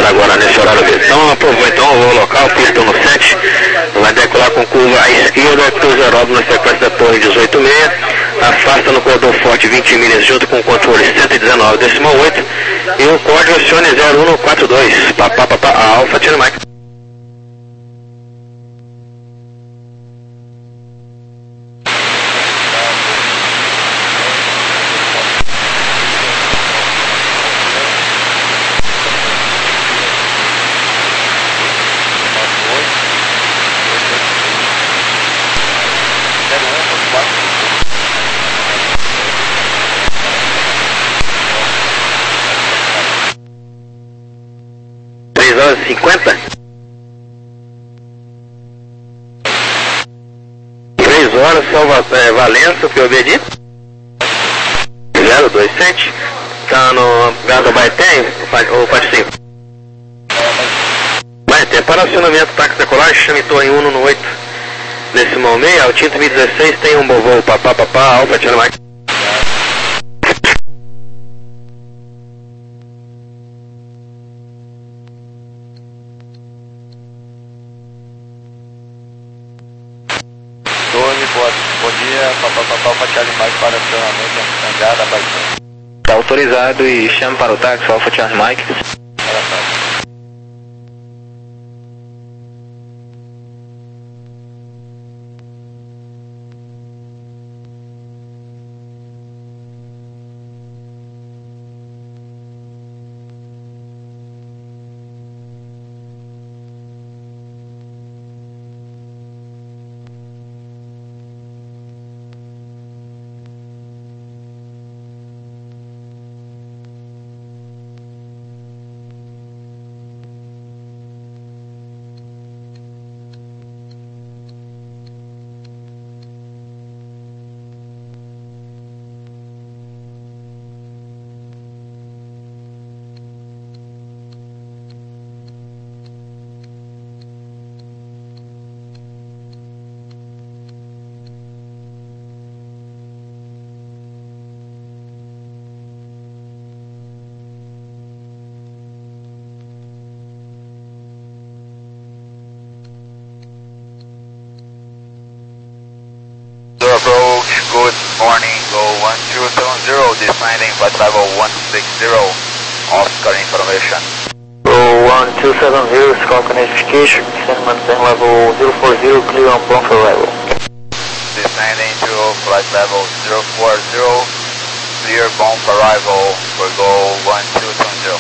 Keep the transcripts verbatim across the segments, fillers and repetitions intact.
agora nesse horário mesmo. Então aprovou então o voo local, pista no sete, vai decolar com curva à esquerda, cruza aeródromo na sequência da torre dezoito seis, afasta no corredor forte vinte milhas junto com o controle cento e dezenove decimal oito e o código acione zero um quatro dois, papá papá Alfa Tino Mike. três horas e cinquenta? três horas, Salva, é, Valença, que eu vi ali? zero dois sete. Tá no Gado Baeté, ou Patinho? Baeté, para acionamento, táxi decolagem, chame torre um no oito. Decimal meio, Altinto mil e dezesseis, tem um voo, papá papá, Alfa Tino Mike. Bom dia, papá, papá, Alfa Charlie Mike para acionamento, Angada, Baixão. Está autorizado e chame para o táxi, Alfa Charlie Mike. Approach, good morning, go one two seven zero, descending flight level one six zero, Oscar information. Go one two seven zero, Oscar notification, descend maintain level zero four zero, clear on bound for arrival. Descending to flight level zero four zero, clear bound for arrival for go one two seven zero.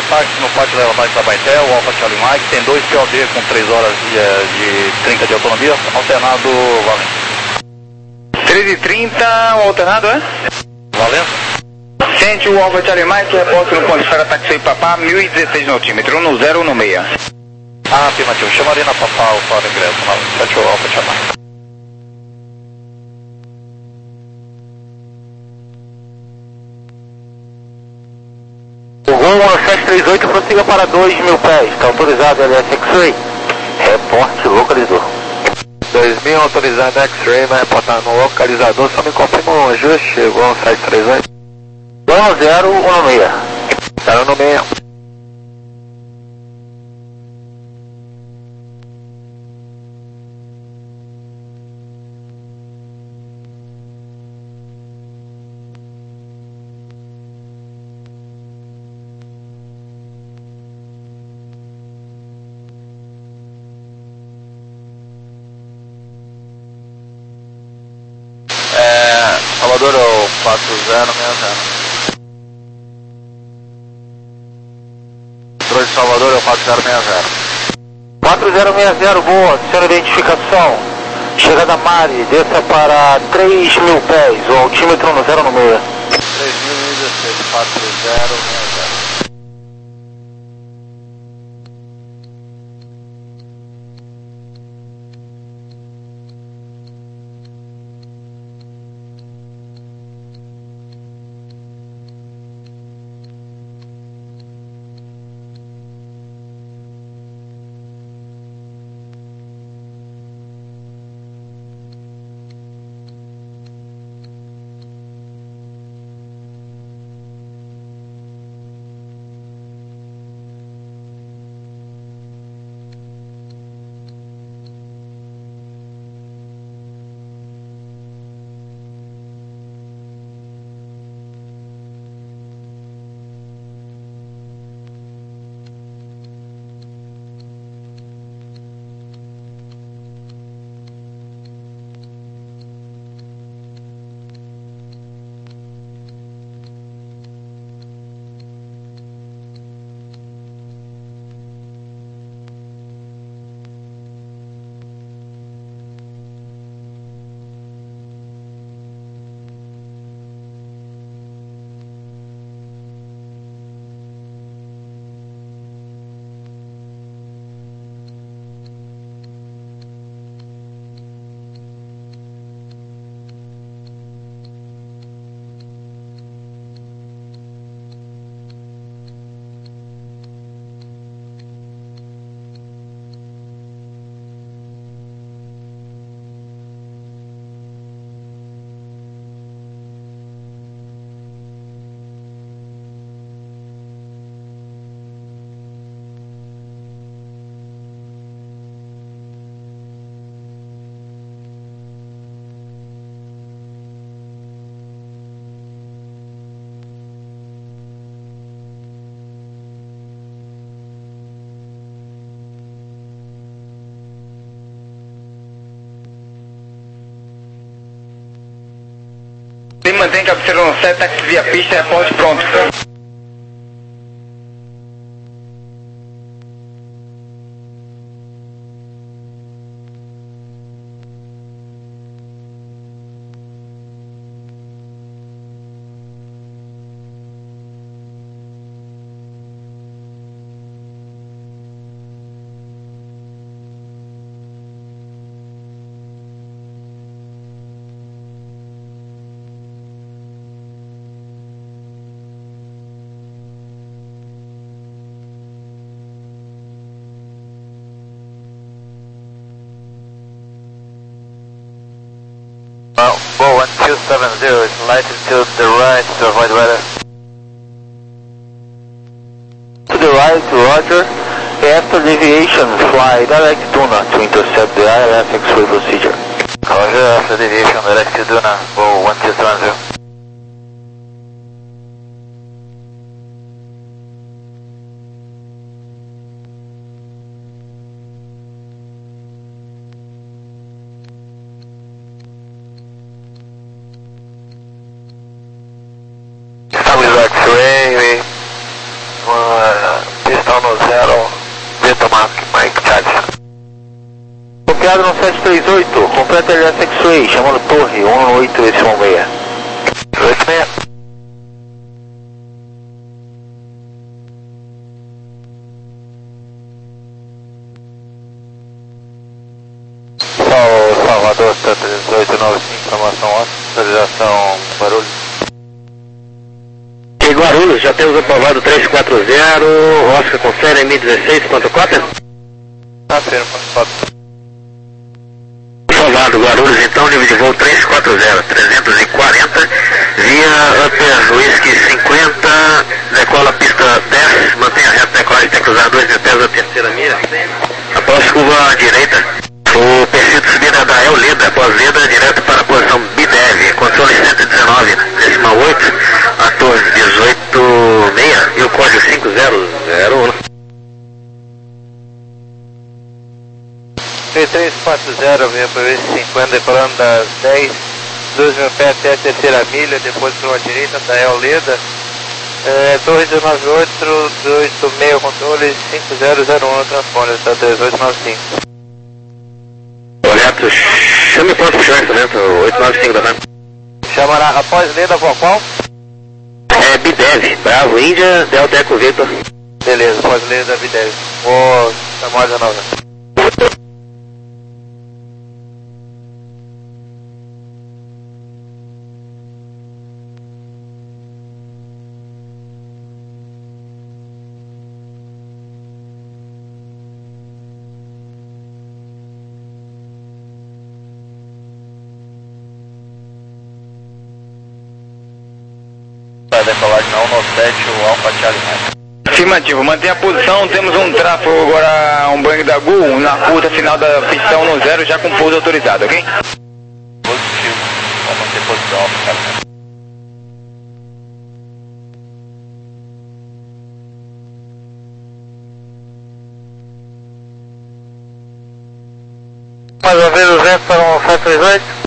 táxi no pátio da base da Baitel, o Alfa Charlie Mike, tem dois P O D com três horas de, de trinta de autonomia, alternado Valença. três e trinta, o alternado é? Valença? Sente o Alfa Charlie Mike, reporte no ponto de esfera táxi Papá, mil e dezesseis notímetros, um no zero, um no meia. Ah, afirmativo, chamaria na Papá o fora ingresso, na sete o Alfa Charlie Mike. O Gol sete três oito prossiga para dois mil pés, está autorizado L S X-Ray. Reporte localizador. dois mil autorizado X-Ray, vai reportar no localizador, só me confirma o ajuste, Gol sete três oito. um zero, um no meia. zero no meio. É, Salvador é o quatro zero seis zero. Controle de Salvador é o quatro zero seis zero. quatro zero seis zero, boa, senhora identificação. Chegada Mari, desça para três mil pés, o altímetro no zero no meia. três mil e dezesseis, quatro zero seis zero. Mantém cabeceira no sete, táxi via pista, reporte pronto. Go one two seven zero, it's lighted to the right to avoid weather. To the right, Roger. After deviation, fly direct Duna to intercept the I L S X-ray procedure. Roger, after deviation, direct to Duna, go one two seven zero. X-ray, uh, Ligado no sete três oito, completa L S X-Ray, chamando torre, um oito Y seis. oito seis. Sal, Salvador, três oito nove cinco, informação óssea, autorização Guarulhos. E Guarulhos, já temos aprovado três quatro zero, Oscar confere M dezesseis, ponto quatro. Afirma, ponto quatro. Aprovado Guarulhos, então, nível de voo três quatro zero, trezentos e quarenta, via Upper Whisky cinquenta, decola pista dez, mantenha reta, decolagem tem que usar dois mil pés da terceira milha. Após curva à direita, o perfil de subida da El Leda, após Leda, direto para a posição B D E V, controle cento e dezenove, decimal oito, a torre dezoito seis e o código cinco zero zero um. três quatro zero, via P V cinquenta, decolando das dez, dois mil pés até a terceira milha, depois para a direita da El Leda, é, torre dezenove oito, dezoito seis, controle cinco zero zero um, transponder, está dezoito nove cinco. Correto, chame pronto para o instrumento, oito nove cinco da RAM. Chamará após Leda por qual? É B D E V, Bravo, Índia, Delta Eco Victor. Beleza, após Leda B D E V. Vou chamar de novo. Decolagem não no sete, o Alpha Charlie Mike. Afirmativo, mantenha a posição, temos um tráfego agora, um Boeing da Gol, na curta final da pistão no zero, já com pouso autorizado, ok? Positivo, vamos manter posição, Alpha Charlie Mike. Mais uma vez o vento para um sete três oito.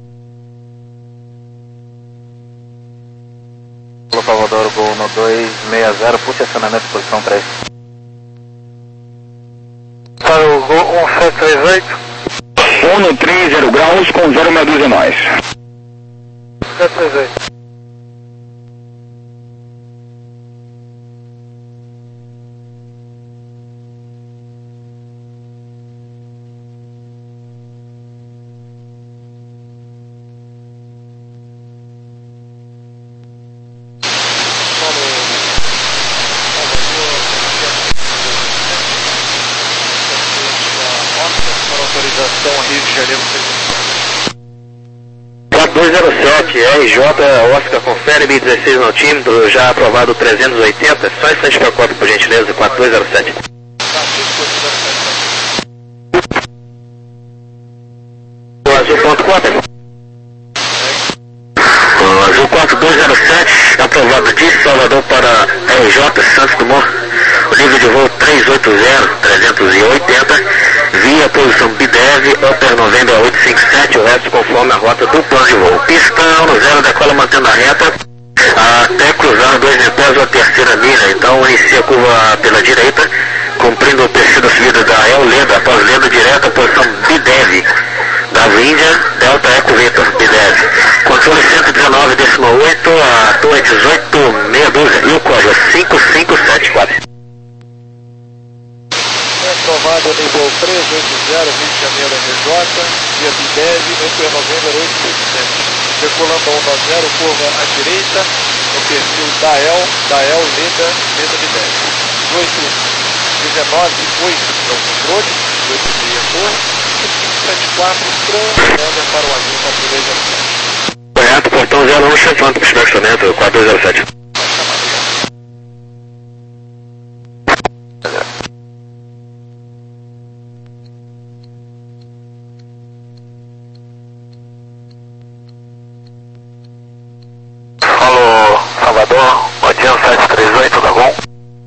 Salvador, Gol no dois seis zero, puxa acionamento, posição três. Para o Gol um sete três oito. um no três, zero graus, com zero meia dúzia nós. sete três oito. Autorização Rio de Janeiro. quatro dois zero sete, R J, Oscar confere, M dezesseis no altímetro, já aprovado trezentos e oitenta, só instante para a cópia, por gentileza, quatro dois zero sete. O Azul ponto quatro. O Azul quatro dois zero sete, aprovado de Salvador para R J, Santos Dumont, o nível de voo trezentos e oitenta, trezentos e oitenta, via posição B D E V, Upper Novembro oito cinco sete, o resto conforme a rota do plano de voo. Pistão no zero, decola mantendo a reta, até cruzar dois mil pés a terceira milha, então inicia a curva pela direita, cumprindo o perfil da subida da El Leda, após Leda direta, posição B D E V, da Índia, Delta Eco Victor, B D E V. Controle cento e dezenove, decimal oito, a torre dezoito meia dúzia e o código cinco cinco sete quatro. Aprovado nível três oito zero, Rio de Janeiro, R J, via B D E V, Upper Novembro oito cinco sete. Circulando um no zero, curva à direita, no perfil da El, da El, Leda, Leda B D E V. dezoito dezenove oito para o controle, dezoito seis torre, cinco sete quatro, transbanda para o Azul quatro dois zero sete. Correto, portão zero um, chefando para o estacionamento quatro dois zero sete. Alô, Salvador, Odinho sete três oito, tá bom?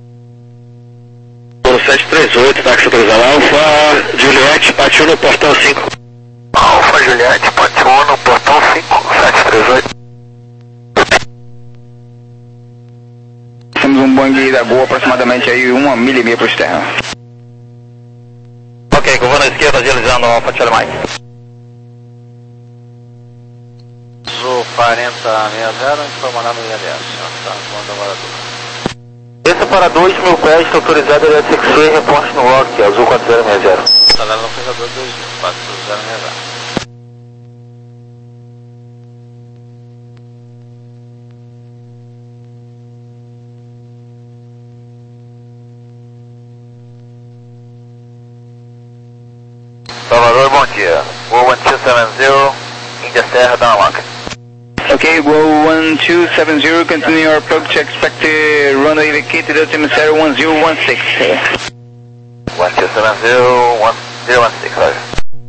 sete três oito, táxi autorizado, Alfa Juliette, partiu no portão cinco. Alfa Juliette, partiu no portão cinco, sete três oito. Temos um Boeing da Gol aproximadamente aí uma milha e meia por terra. Ok, curva na esquerda, agilizão. retornando ao Alpha Charlie Mike. Azul quarenta sessenta, informando I L S. Tá, manda agora dois. Esse é para dois mil pés, está autorizado L S X-Ray, reporte no Rock, Azul quatro zero seis zero. Tá lá no pesador dois mil, quatro zero seis zero. Salvador, bom dia. Go one two seven zero, Índia Serra, Dinamarca. Okay, Go one two seven zero, continue your approach, expect uh, runway vacated, altimeter one zero one six. one two seven zero, one zero one six, roger.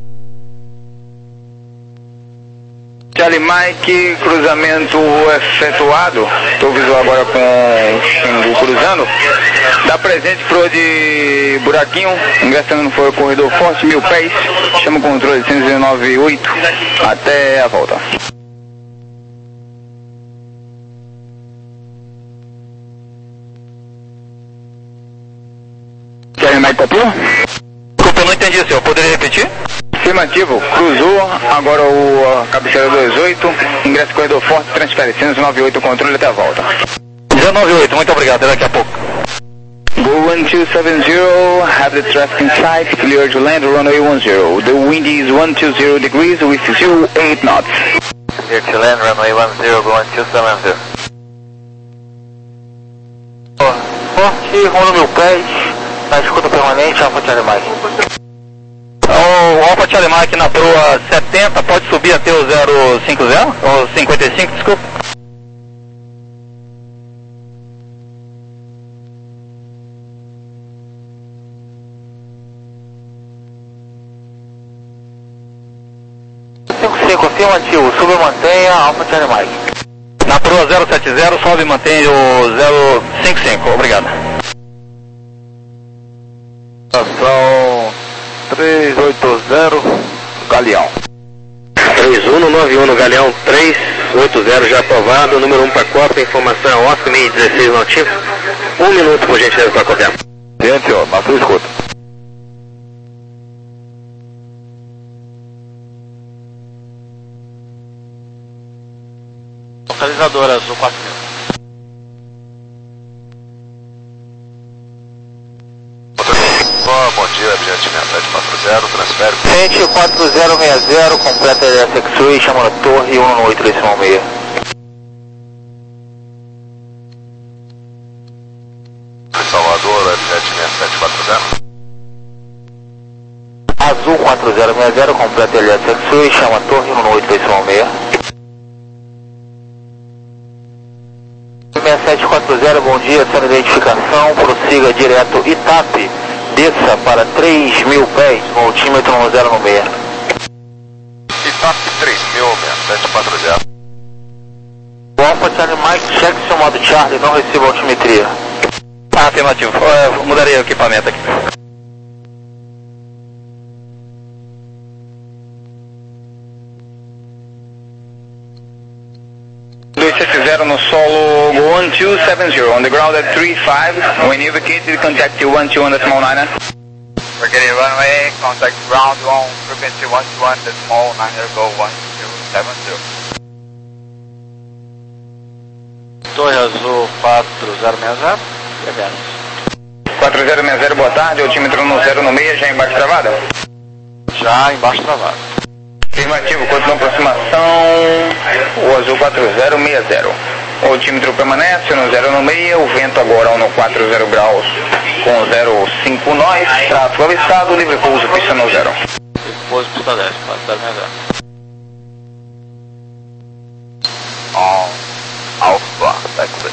Charlie Mike, cruzamento efetuado. Estou visual agora com o Xingu cruzando. Dá presente pro de buraquinho, ingressando no corredor forte, mil pés. Chama o controle cento e dezenove oito até a volta. Charlie Mike copiou? Desculpa, eu não entendi, senhor. Poderia repetir? Afirmativo, cruzou, agora o a cabeceira dois oito, ingresso corredor forte, transfere cento e dezenove oito, controle até a volta. dezenove oito, muito obrigado, até daqui a pouco. Go one two seven zero, have the traffic in sight, clear to land, runway one zero. The wind is one two zero degrees with zero eight knots. Clear to land, runway one zero, go one two seven zero. Forte, rumo mil pés, na escuta permanente, Alpha Charlie Mike. O Alpha Charlie Mike na proa setenta, pode subir até o zero cinco zero? Ou cinquenta e cinco, desculpa. cinco cinco, afirmativo, sube e mantenha, Alpha Charlie Mike. Na proa zero sete zero, sobe e mantém o zero cinco cinco, obrigado. Estação três oito zero, Galeão. três um nove um no Galeão três oito zero já aprovado, número um para Copa, informação é Oscar meio dezesseis notícias. Um minuto por gentileza para copiar. Gente, ó, na sua escuta. Localizadora azul quatro mil. Bom dia, Abject sete quatro zero, transfere. Gente quatro zero seis zero, completa L S X-Ray, chama a torre um um oito três seis. Salvador, Abject sete quatro zero. Azul quatro zero seis zero, completa L S X-Ray, chama a torre um um oito três seis. seis sete quatro zero, bom dia, sem identificação, prossiga direto Itape. Desça para três mil pés, com altímetro um zero no meio. Itape três mil, sete quatro zero. O Alpha Charlie Mike, cheque seu modo Charlie, não receba altimetria. Ah, afirmativo, eu mudarei o equipamento aqui. dois sete zero no solo, go one two seven zero, on the ground at three five, when you vacated, contact one two on the small niner. We're getting runway, contact ground one, frequency one two one, the small niner, go one two seven zero. Torre Azul quatro zero seis zero, e quatro zero seis zero, boa tarde, altímetro no zero no meio, já embaixo travada? já embaixo travado. Afirmativo, continua a aproximação, o azul quatro zero seis zero. O altímetro permanece no zero no meio, o vento agora no quatro zero graus com zero cinco nós, tráfego avistado, livre pouso, pista no zero. Livre pouso, pista dez, quatro zero seis zero. On Alpha, taxi.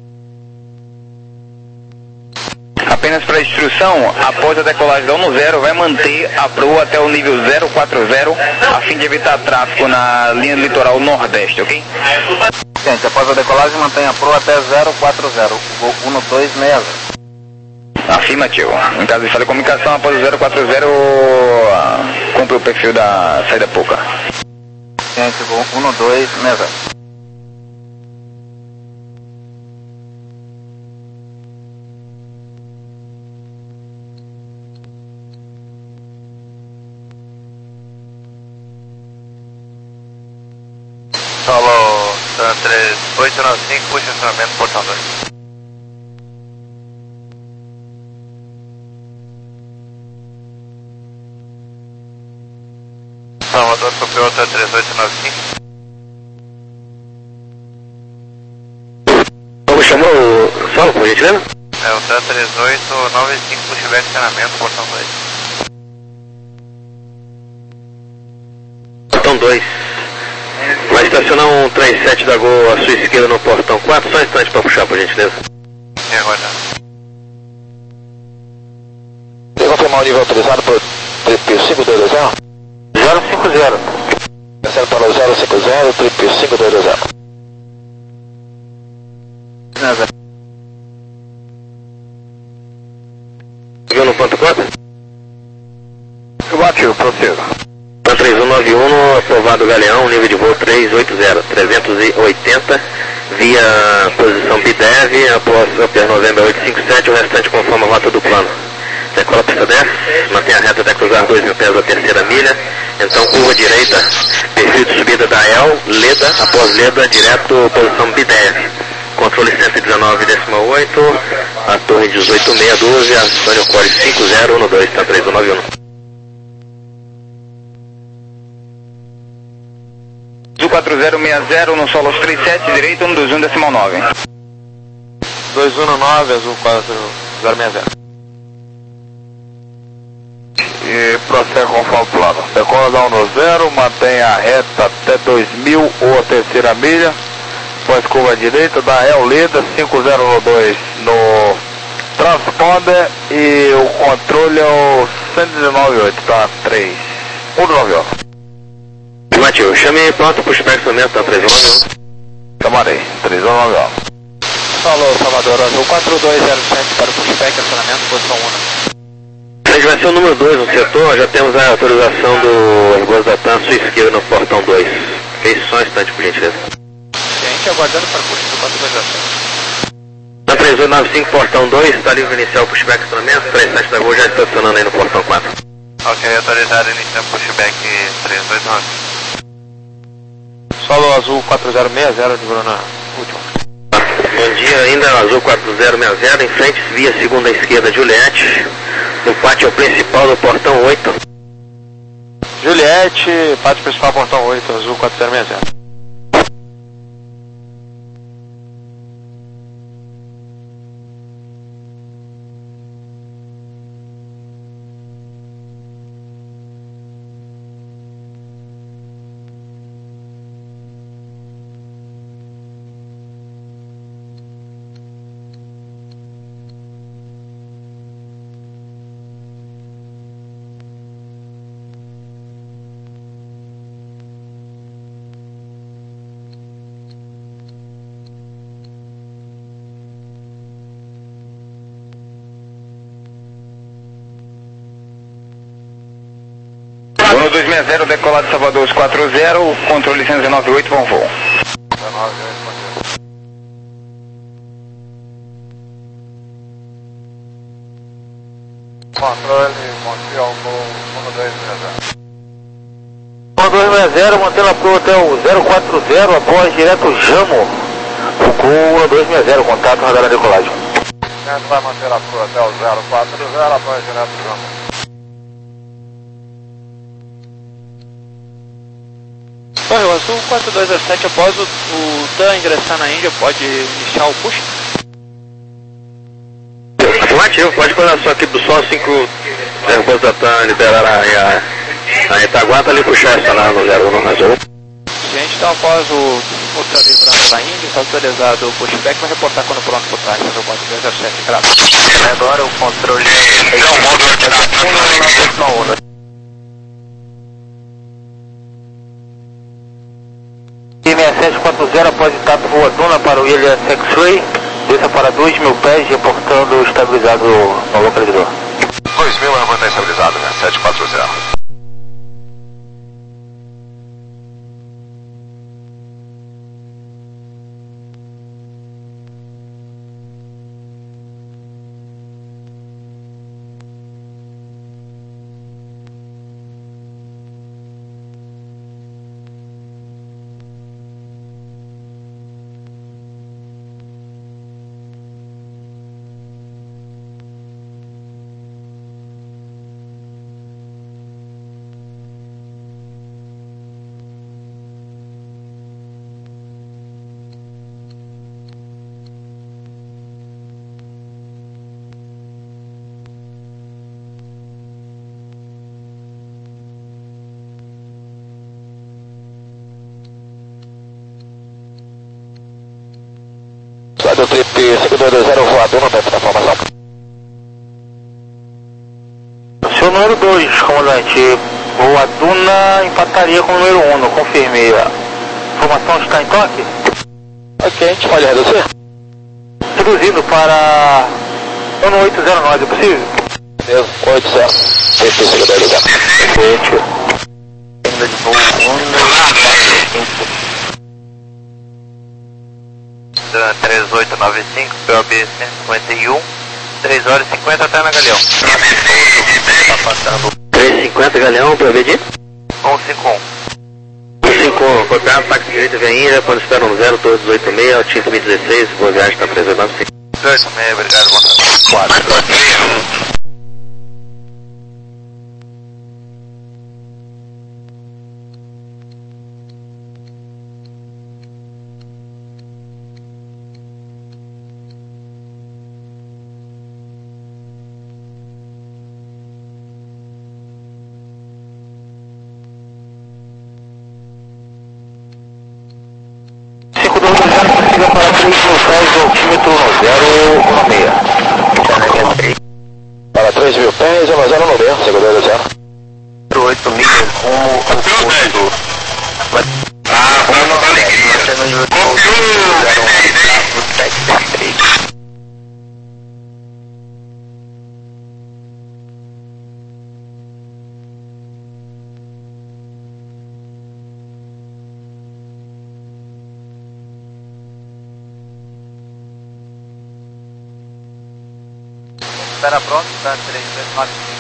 Apenas para instrução, após a decolagem da um zero, vai manter a proa até o nível zero quatro zero, a fim de evitar tráfego na linha litoral nordeste, ok? Gente, após a decolagem, mantenha a proa até zero quatro zero, voo um dois seis zero. Afirmativo. Em caso de falha de comunicação, após o zero quatro zero, cumpre o perfil da saída pouca. Gente, voo um dois seis zero. três oito nove cinco, puxa acionamento, portão dois. Salvador, Copiota três oito nove cinco. Como chamou o solo, por gentileza? É o T três oito nove cinco, pushback acionamento, portão dois. Portão dois. Vai estacionar um três sete da Gol à sua esquerda no portão quatro, só um instante para puxar, por gentileza. É, aguardando. Tem que confirmar o nível autorizado por triplo cinco dois zero? zero cinco zero. Descendo para o zero cinco zero, triplo cinco dois zero. Viu no ponto quatro? Batido, prossiga. três um nove um, aprovado Galeão, nível de voo trezentos e oitenta, trezentos e oitenta, via posição B D E V, após Upper November oitocentos e cinquenta e sete, o restante conforme a rota do plano. Decola pista dez, mantém a reta até cruzar dois mil pés da terceira milha, então curva direita, perfil de subida da E L, Leda, após Leda, direto posição B D E V. Controle cento e dezenove vírgula oito, a torre dezoito mil seiscentos e doze, a Sônia Core cinco zero um dois, tá três um nove um. quatro zero seis zero no solo três sete, direito um dois um decimal nove. dois um nove, azul quatro zero seis zero. E prossegue conforme o plano. Decola da um no zero, mantém a reta até dois mil ou a terceira milha. Depois curva direita, da E L Leda cinco zero dois no transponder e o controle é o cento e dezenove vírgula oito, tá? três um nove um. Matheus, chame pronto para o estacionamento, tá três um nove um. Chamarei, três um nove um. Falou, Salvador, azul quatro dois zero sete para o pushback, acionamento, posição um. Ele vai ser o número dois no setor, já temos a autorização do Airbus da TAM à sua esquerda no portão dois. Fez só um instante, por gentileza. Gente, aguardando para o push do quatro dois zero sete. Na três oito nove cinco, portão dois, está livre iniciar o pushback acionamento, três sete da Gol já estacionando aí no portão quatro. Ok, autorizado, iniciando pushback três oito nove. Solo azul quatro zero seis zero, de na última. Bom dia, ainda azul quatro zero seis zero, em frente, via segunda esquerda, Juliette, no pátio principal do portão oito. Juliette, pátio principal, portão oito, azul quatro zero seis zero. Uno dois seis zero, decolado de Salvador quatro zero, controle cento e dezenove vírgula oito, bom voo. Controle, Montreal, um dois seis zero. um dois seis zero, mantendo a pro hotel zero quatro zero, após direto Jamo. Foucault um dois seis zero, contato radar de decolagem. A gente vai manter a pro hotel zero quatro zero, após direto Jamo. Torre azul quatro dois zero sete, após o, o T A M ingressar na Índia, pode iniciar o push? Afirmativo, pode colar só aqui do sol assim que o Airbus da TAM liberar a, a, a retaguarda ali puxar essa lá no zero um azul. Gente, então após o, o T A M livrando da Índia, está autorizado o pushback, vai reportar quando pronto para o táxi, azul quatro dois zero sete, grave. Agora o controle é um módulo de dados. seis sete quatro zero, após contato voadona para o Williams X-Ray, desça para dois mil pés, reportando estabilizado no localizador. dois mil, eu vou estar estabilizado, né? sete quatro zero. Trip cinco dois dois zero, voador no tempo da formação. Seu número dois, comandante, o Aduna empataria com o número um, um, não confirmei. A formação está em toque? Ok, a gente pode reduzir? Reduzindo para um oito zero nove, é possível? oito zero, cinco dois zero. Perfeito. Ainda de voo três oito nove cinco, P O B cento e cinquenta e um, três horas e cinquenta até na Galeão. Tá passando. três e cinquenta Galeão, P O B de? cento e cinquenta e um. cento e cinquenta e um, copiado, táxi direito vem ainda, quando espera um zero, todos dezoito e meia, Altinho mil e dezesseis, boa viagem, tá presente nove cinco. dezoito e meia, obrigado, bom trabalho. quatro. Para três mil pés, altímetro zero seis. Para três mil pés, zero zero nove, segundo zero. oito milhas, rumo ao posto. Ah, rumo ao alegria. Espera pronto, tá? três dois nove.